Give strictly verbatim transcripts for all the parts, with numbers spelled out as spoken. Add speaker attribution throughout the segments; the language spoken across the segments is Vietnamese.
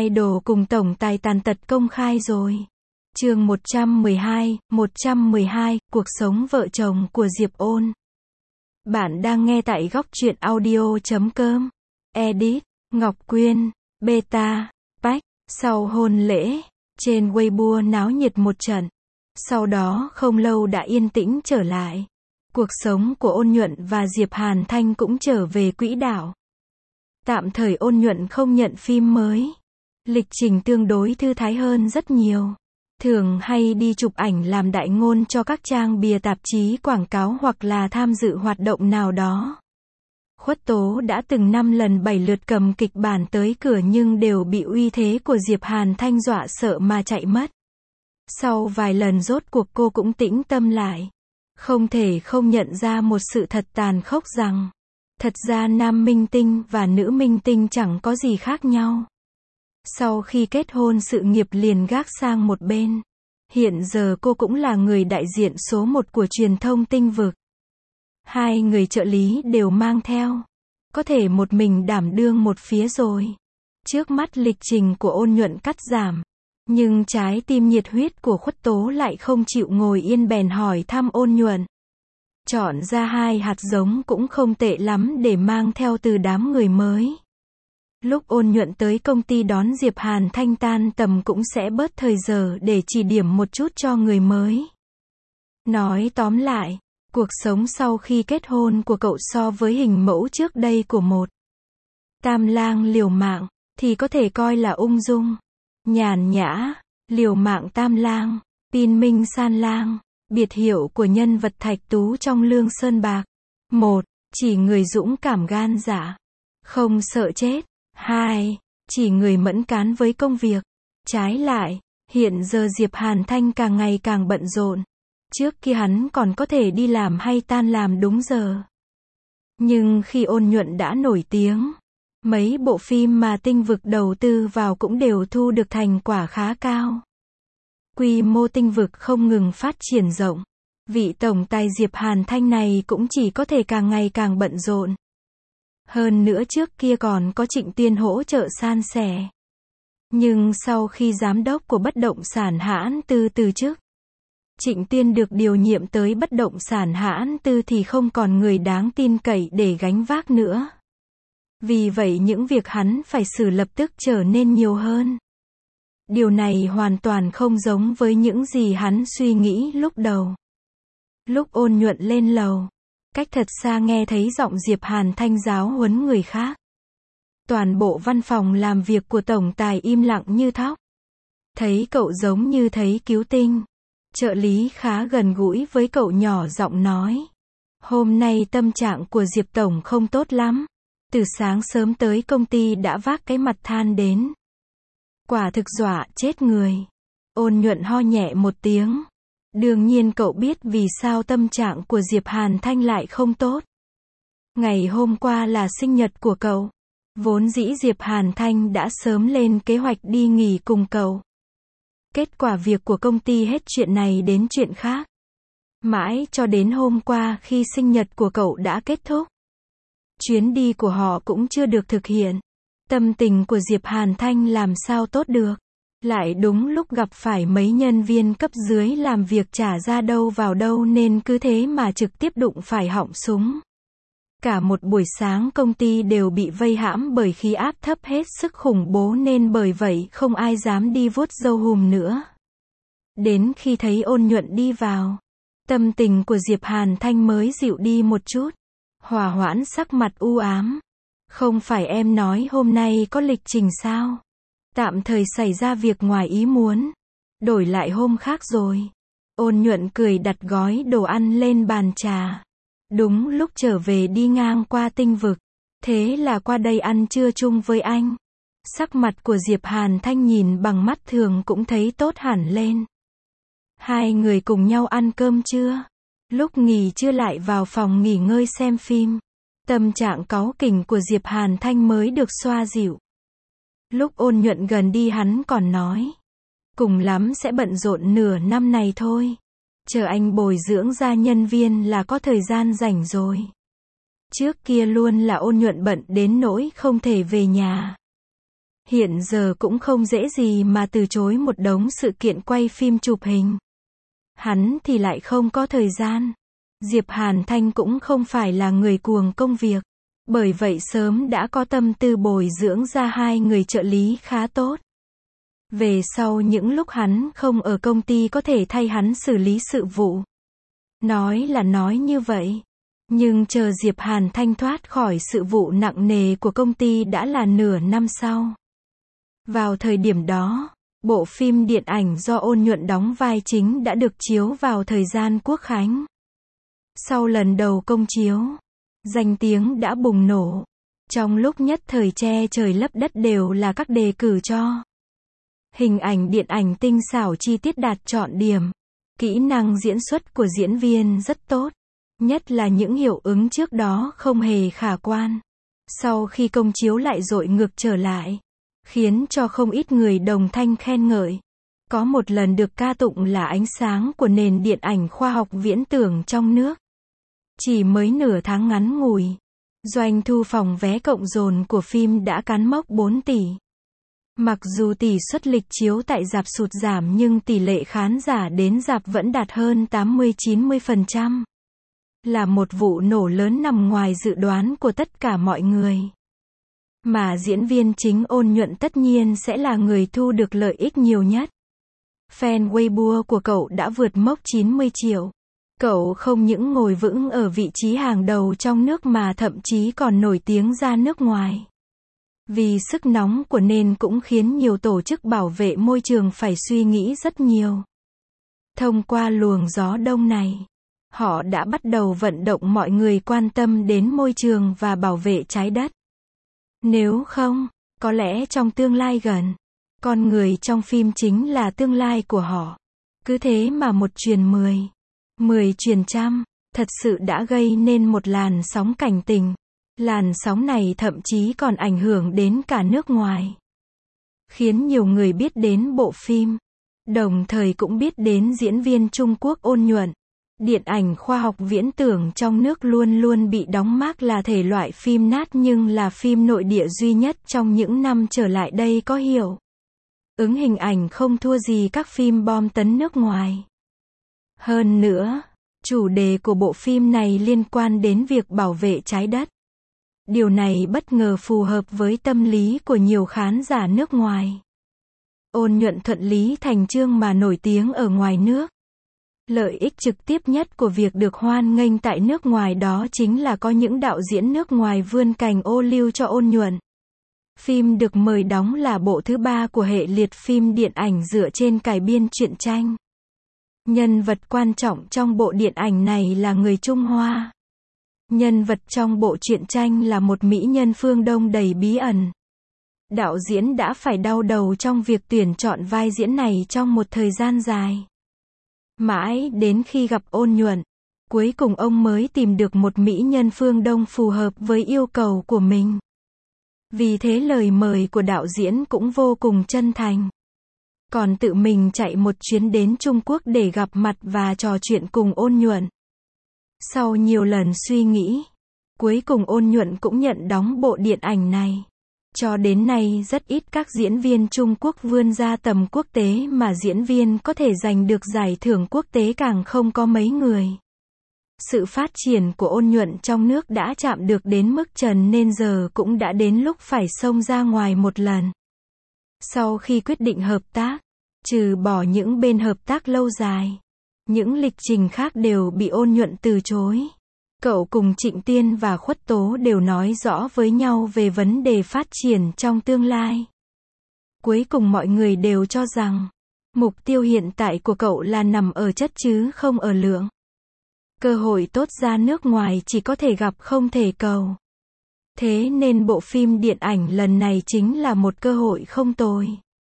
Speaker 1: idol cùng tổng tài tàn tật công khai rồi. Chương một trăm mười hai, một trăm mười hai, cuộc sống vợ chồng của Diệp Ôn. Bạn đang nghe tại góc truyện audio chấm com. Edit, Ngọc Quyên, Beta, Bách. Sau hôn lễ, trên Weibo náo nhiệt một trận. Sau đó không lâu đã yên tĩnh trở lại. Cuộc sống của Ôn Nhuận và Diệp Hàn Thanh cũng trở về quỹ đạo. Tạm thời Ôn Nhuận không nhận phim mới. Lịch trình tương đối thư thái hơn rất nhiều. Thường hay đi chụp ảnh làm đại ngôn cho các trang bìa tạp chí quảng cáo hoặc là tham dự hoạt động nào đó. Khuất Tố đã từng năm lần bảy lượt cầm kịch bản tới cửa nhưng đều bị uy thế của Diệp Hàn Thanh dọa sợ mà chạy mất. Sau vài lần rốt cuộc cô cũng tĩnh tâm lại. Không thể không nhận ra một sự thật tàn khốc rằng, thật ra nam minh tinh và nữ minh tinh chẳng có gì khác nhau. Sau khi kết hôn sự nghiệp liền gác sang một bên. Hiện giờ cô cũng là người đại diện số một của truyền thông tinh vực. Hai người trợ lý đều mang theo. Có thể một mình đảm đương một phía rồi. Trước mắt lịch trình của Ôn Nhuận cắt giảm. Nhưng trái tim nhiệt huyết của Khuất Tố lại không chịu ngồi yên bèn hỏi thăm Ôn Nhuận. Chọn ra hai hạt giống cũng không tệ lắm để mang theo từ đám người mới. Lúc Ôn Nhuận tới công ty đón Diệp Hàn Thanh tan tầm cũng sẽ bớt thời giờ để chỉ điểm một chút cho người mới. Nói tóm lại, cuộc sống sau khi kết hôn của cậu so với hình mẫu trước đây của một tam lang liều mạng, thì có thể coi là ung dung, nhàn nhã. Liều mạng tam lang, Pin Minh San Lang, biệt hiệu của nhân vật Thạch Tú trong Lương Sơn Bạc. Một, chỉ người dũng cảm gan dạ, không sợ chết. Hai, chỉ người mẫn cán với công việc. Trái lại, hiện giờ Diệp Hàn Thanh càng ngày càng bận rộn. Trước kia hắn còn có thể đi làm hay tan làm đúng giờ. Nhưng khi Ôn Nhuận đã nổi tiếng, mấy bộ phim mà tinh vực đầu tư vào cũng đều thu được thành quả khá cao. Quy mô tinh vực không ngừng phát triển rộng. Vị tổng tài Diệp Hàn Thanh này cũng chỉ có thể càng ngày càng bận rộn. Hơn nữa trước kia còn có Trịnh Tiên hỗ trợ san sẻ. Nhưng sau khi giám đốc của bất động sản hãn tư từ chức, Trịnh Tiên được điều nhiệm tới bất động sản hãn tư thì không còn người đáng tin cậy để gánh vác nữa. Vì vậy những việc hắn phải xử lập tức trở nên nhiều hơn. Điều này hoàn toàn không giống với những gì hắn suy nghĩ lúc đầu. Lúc Ôn Nhuận lên lầu, cách thật xa nghe thấy giọng Diệp Hàn Thanh giáo huấn người khác. Toàn bộ văn phòng làm việc của tổng tài im lặng như thóc. Thấy cậu giống như thấy cứu tinh. Trợ lý khá gần gũi với cậu nhỏ giọng nói. Hôm nay tâm trạng của Diệp Tổng không tốt lắm. Từ sáng sớm tới công ty đã vác cái mặt than đến. Quả thực dọa chết người. Ôn Nhuận ho nhẹ một tiếng. Đương nhiên cậu biết vì sao tâm trạng của Diệp Hàn Thanh lại không tốt. Ngày hôm qua là sinh nhật của cậu. Vốn dĩ Diệp Hàn Thanh đã sớm lên kế hoạch đi nghỉ cùng cậu. Kết quả việc của công ty hết chuyện này đến chuyện khác. Mãi cho đến hôm qua khi sinh nhật của cậu đã kết thúc. Chuyến đi của họ cũng chưa được thực hiện. Tâm tình của Diệp Hàn Thanh làm sao tốt được. Lại đúng lúc gặp phải mấy nhân viên cấp dưới làm việc chả ra đâu vào đâu nên cứ thế mà trực tiếp đụng phải họng súng. Cả một buổi sáng công ty đều bị vây hãm bởi khí áp thấp hết sức khủng bố nên bởi vậy không ai dám đi vuốt râu hùm nữa. Đến khi thấy Ôn Nhuận đi vào, tâm tình của Diệp Hàn Thanh mới dịu đi một chút. Hòa hoãn sắc mặt u ám. Không phải em nói hôm nay có lịch trình sao? Tạm thời xảy ra việc ngoài ý muốn. Đổi lại hôm khác rồi. Ôn Nhuận cười đặt gói đồ ăn lên bàn trà. Đúng lúc trở về đi ngang qua tinh vực. Thế là qua đây ăn trưa chung với anh. Sắc mặt của Diệp Hàn Thanh nhìn bằng mắt thường cũng thấy tốt hẳn lên. Hai người cùng nhau ăn cơm trưa. Lúc nghỉ trưa lại vào phòng nghỉ ngơi xem phim. Tâm trạng cáu kỉnh của Diệp Hàn Thanh mới được xoa dịu. Lúc Ôn Nhuận gần đi hắn còn nói. Cùng lắm sẽ bận rộn nửa năm này thôi. Chờ anh bồi dưỡng ra nhân viên là có thời gian rảnh rồi. Trước kia luôn là Ôn Nhuận bận đến nỗi không thể về nhà. Hiện giờ cũng không dễ gì mà từ chối một đống sự kiện quay phim chụp hình. Hắn thì lại không có thời gian. Diệp Hàn Thanh cũng không phải là người cuồng công việc. Bởi vậy sớm đã có tâm tư bồi dưỡng ra hai người trợ lý khá tốt. Về sau những lúc hắn không ở công ty có thể thay hắn xử lý sự vụ. Nói là nói như vậy. Nhưng chờ Diệp Hàn Thanh thoát khỏi sự vụ nặng nề của công ty đã là nửa năm sau. Vào thời điểm đó, bộ phim điện ảnh do Ôn Nhuận đóng vai chính đã được chiếu vào thời gian Quốc khánh. Sau lần đầu công chiếu, danh tiếng đã bùng nổ. Trong lúc nhất thời che trời lấp đất đều là các đề cử cho. Hình ảnh điện ảnh tinh xảo chi tiết đạt trọn điểm. Kỹ năng diễn xuất của diễn viên rất tốt. Nhất là những hiệu ứng trước đó không hề khả quan. Sau khi công chiếu lại dội ngược trở lại. Khiến cho không ít người đồng thanh khen ngợi. Có một lần được ca tụng là ánh sáng của nền điện ảnh khoa học viễn tưởng trong nước. Chỉ mới nửa tháng ngắn ngủi. Doanh thu phòng vé cộng dồn của phim đã cán mốc bốn tỷ. Mặc dù tỷ suất lịch chiếu tại rạp sụt giảm nhưng tỷ lệ khán giả đến rạp vẫn đạt hơn tám mươi đến chín mươi phần trăm. Là một vụ nổ lớn nằm ngoài dự đoán của tất cả mọi người. Mà diễn viên chính Ôn Nhuận tất nhiên sẽ là người thu được lợi ích nhiều nhất. Fan Weibo của cậu đã vượt mốc chín mươi triệu. Cậu không những ngồi vững ở vị trí hàng đầu trong nước mà thậm chí còn nổi tiếng ra nước ngoài. Vì sức nóng của nên cũng khiến nhiều tổ chức bảo vệ môi trường phải suy nghĩ rất nhiều. Thông qua luồng gió đông này, họ đã bắt đầu vận động mọi người quan tâm đến môi trường và bảo vệ trái đất. Nếu không, có lẽ trong tương lai gần, con người trong phim chính là tương lai của họ. Cứ thế mà một truyền mười, mười truyền trăm, thật sự đã gây nên một làn sóng cảnh tình. Làn sóng này thậm chí còn ảnh hưởng đến cả nước ngoài. Khiến nhiều người biết đến bộ phim. Đồng thời cũng biết đến diễn viên Trung Quốc Ôn Nhuận. Điện ảnh khoa học viễn tưởng trong nước luôn luôn bị đóng mác là thể loại phim nát nhưng là phim nội địa duy nhất trong những năm trở lại đây có hiệu ứng hình ảnh không thua gì các phim bom tấn nước ngoài. Hơn nữa, chủ đề của bộ phim này liên quan đến việc bảo vệ trái đất. Điều này bất ngờ phù hợp với tâm lý của nhiều khán giả nước ngoài. Ôn Nhuận thuận lý thành chương mà nổi tiếng ở ngoài nước. Lợi ích trực tiếp nhất của việc được hoan nghênh tại nước ngoài đó chính là có những đạo diễn nước ngoài vươn cành ô liu cho Ôn Nhuận. Phim được mời đóng là bộ thứ ba của hệ liệt phim điện ảnh dựa trên cải biên truyện tranh. Nhân vật quan trọng trong bộ điện ảnh này là người Trung Hoa. Nhân vật trong bộ truyện tranh là một mỹ nhân phương Đông đầy bí ẩn. Đạo diễn đã phải đau đầu trong việc tuyển chọn vai diễn này trong một thời gian dài. Mãi đến khi gặp Ôn Nhuận, cuối cùng ông mới tìm được một mỹ nhân phương Đông phù hợp với yêu cầu của mình. Vì thế lời mời của đạo diễn cũng vô cùng chân thành. Còn tự mình chạy một chuyến đến Trung Quốc để gặp mặt và trò chuyện cùng Ôn Nhuận. Sau nhiều lần suy nghĩ, cuối cùng Ôn Nhuận cũng nhận đóng bộ điện ảnh này. Cho đến nay rất ít các diễn viên Trung Quốc vươn ra tầm quốc tế mà diễn viên có thể giành được giải thưởng quốc tế càng không có mấy người. Sự phát triển của Ôn Nhuận trong nước đã chạm được đến mức trần nên giờ cũng đã đến lúc phải xông ra ngoài một lần. Sau khi quyết định hợp tác, trừ bỏ những bên hợp tác lâu dài, những lịch trình khác đều bị Ôn Nhuận từ chối. Cậu cùng Trịnh Tiên và Khuất Tố đều nói rõ với nhau về vấn đề phát triển trong tương lai. Cuối cùng mọi người đều cho rằng, mục tiêu hiện tại của cậu là nằm ở chất chứ không ở lượng. Cơ hội tốt ra nước ngoài chỉ có thể gặp không thể cầu. Thế nên bộ phim điện ảnh lần này chính là một cơ hội không tồi.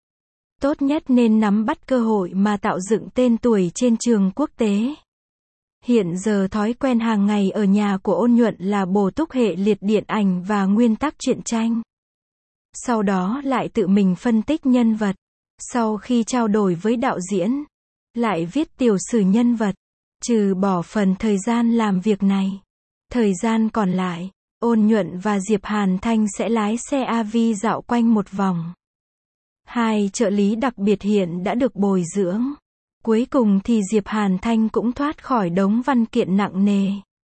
Speaker 1: Tốt nhất nên nắm bắt cơ hội mà tạo dựng tên tuổi trên trường quốc tế. Hiện giờ thói quen hàng ngày ở nhà của Ôn Nhuận là bổ túc hệ liệt điện ảnh và nguyên tắc truyện tranh. Sau đó lại tự mình phân tích nhân vật. Sau khi trao đổi với đạo diễn, lại viết tiểu sử nhân vật. Trừ bỏ phần thời gian làm việc này, thời gian còn lại, Ôn Nhuận và Diệp Hàn Thanh sẽ lái xe a vê dạo quanh một vòng. Hai trợ lý đặc biệt hiện đã được bồi dưỡng. Cuối cùng thì Diệp Hàn Thanh cũng thoát khỏi đống văn kiện nặng nề.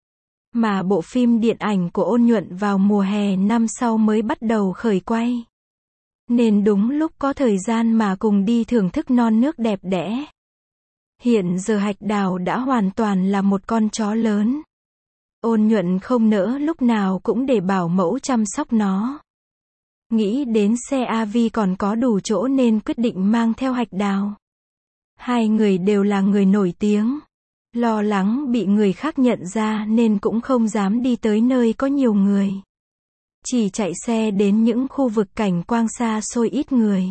Speaker 1: Mà bộ phim điện ảnh của Ôn Nhuận vào mùa hè năm sau mới bắt đầu khởi quay. Nên đúng lúc có thời gian mà cùng đi thưởng thức non nước đẹp đẽ. Hiện giờ Hạch Đào đã hoàn toàn là một con chó lớn. Ôn Nhuận không nỡ lúc nào cũng để bảo mẫu chăm sóc nó. Nghĩ đến xe a vê còn có đủ chỗ nên quyết định mang theo Hạch Đào. Hai người đều là người nổi tiếng. Lo lắng bị người khác nhận ra nên cũng không dám đi tới nơi có nhiều người. Chỉ chạy xe đến những khu vực cảnh quang xa xôi ít người.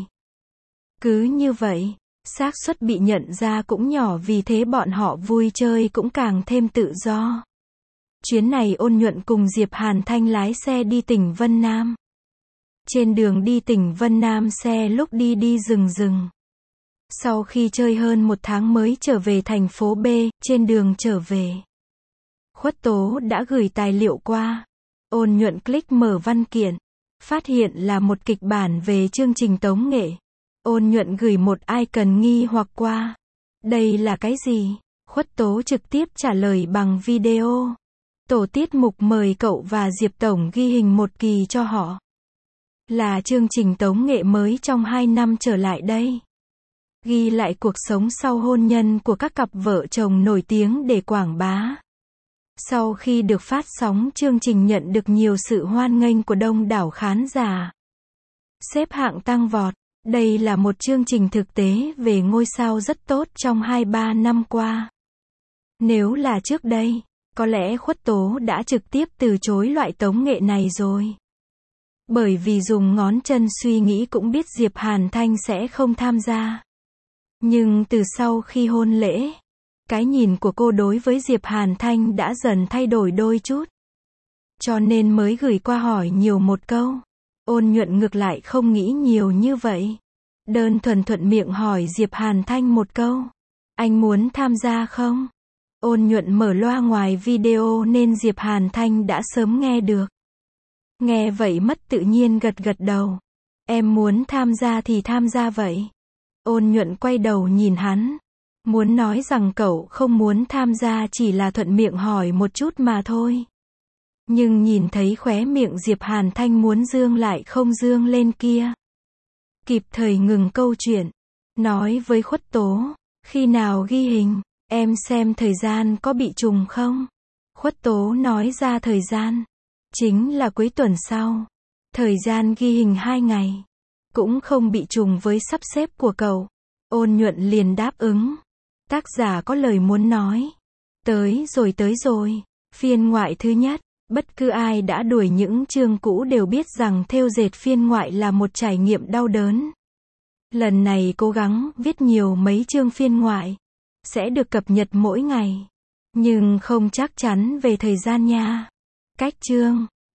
Speaker 1: Cứ như vậy, xác suất bị nhận ra cũng nhỏ, vì thế bọn họ vui chơi cũng càng thêm tự do. Chuyến này Ôn Nhuận cùng Diệp Hàn Thanh lái xe đi tỉnh Vân Nam. Trên đường đi tỉnh Vân Nam xe lúc đi đi dừng dừng. Sau khi chơi hơn một tháng mới trở về thành phố B, trên đường trở về. Khuất Tố đã gửi tài liệu qua. Ôn Nhuận click mở văn kiện. Phát hiện là một kịch bản về chương trình tống nghệ. Ôn Nhuận gửi một icon nghi hoặc qua. Đây là cái gì? Khuất Tố trực tiếp trả lời bằng video. Tổ tiết mục mời cậu và Diệp Tổng ghi hình một kỳ cho họ. Là chương trình tống nghệ mới trong hai năm trở lại đây. Ghi lại cuộc sống sau hôn nhân của các cặp vợ chồng nổi tiếng để quảng bá. Sau khi được phát sóng, chương trình nhận được nhiều sự hoan nghênh của đông đảo khán giả. Xếp hạng tăng vọt. Đây là một chương trình thực tế về ngôi sao rất tốt trong hai ba năm qua. Nếu là trước đây, có lẽ Khuất Tố đã trực tiếp từ chối loại tống nghệ này rồi. Bởi vì dùng ngón chân suy nghĩ cũng biết Diệp Hàn Thanh sẽ không tham gia. Nhưng từ sau khi hôn lễ, cái nhìn của cô đối với Diệp Hàn Thanh đã dần thay đổi đôi chút. Cho nên mới gửi qua hỏi nhiều một câu. Ôn Nhuận ngược lại không nghĩ nhiều như vậy. Đơn thuần thuận miệng hỏi Diệp Hàn Thanh một câu. Anh muốn tham gia không? Ôn Nhuận mở loa ngoài video nên Diệp Hàn Thanh đã sớm nghe được. Nghe vậy mất tự nhiên gật gật đầu. Em muốn tham gia thì tham gia vậy. Ôn Nhuận quay đầu nhìn hắn. Muốn nói rằng cậu không muốn tham gia chỉ là thuận miệng hỏi một chút mà thôi. Nhưng nhìn thấy khóe miệng Diệp Hàn Thanh muốn dương lại không dương lên kia. Kịp thời ngừng câu chuyện. Nói với Khuất Tố. Khi nào ghi hình, em xem thời gian có bị trùng không? Khuất Tố nói ra thời gian. Chính là cuối tuần sau. Thời gian ghi hình hai ngày. Cũng không bị trùng với sắp xếp của cậu. Ôn Nhuận liền đáp ứng. Tác giả có lời muốn nói. Tới rồi tới rồi. Phiên ngoại thứ nhất. Bất cứ ai đã đuổi những chương cũ đều biết rằng thêu dệt phiên ngoại là một trải nghiệm đau đớn. Lần này cố gắng viết nhiều mấy chương phiên ngoại. Sẽ được cập nhật mỗi ngày. Nhưng không chắc chắn về thời gian nha. Cách chương.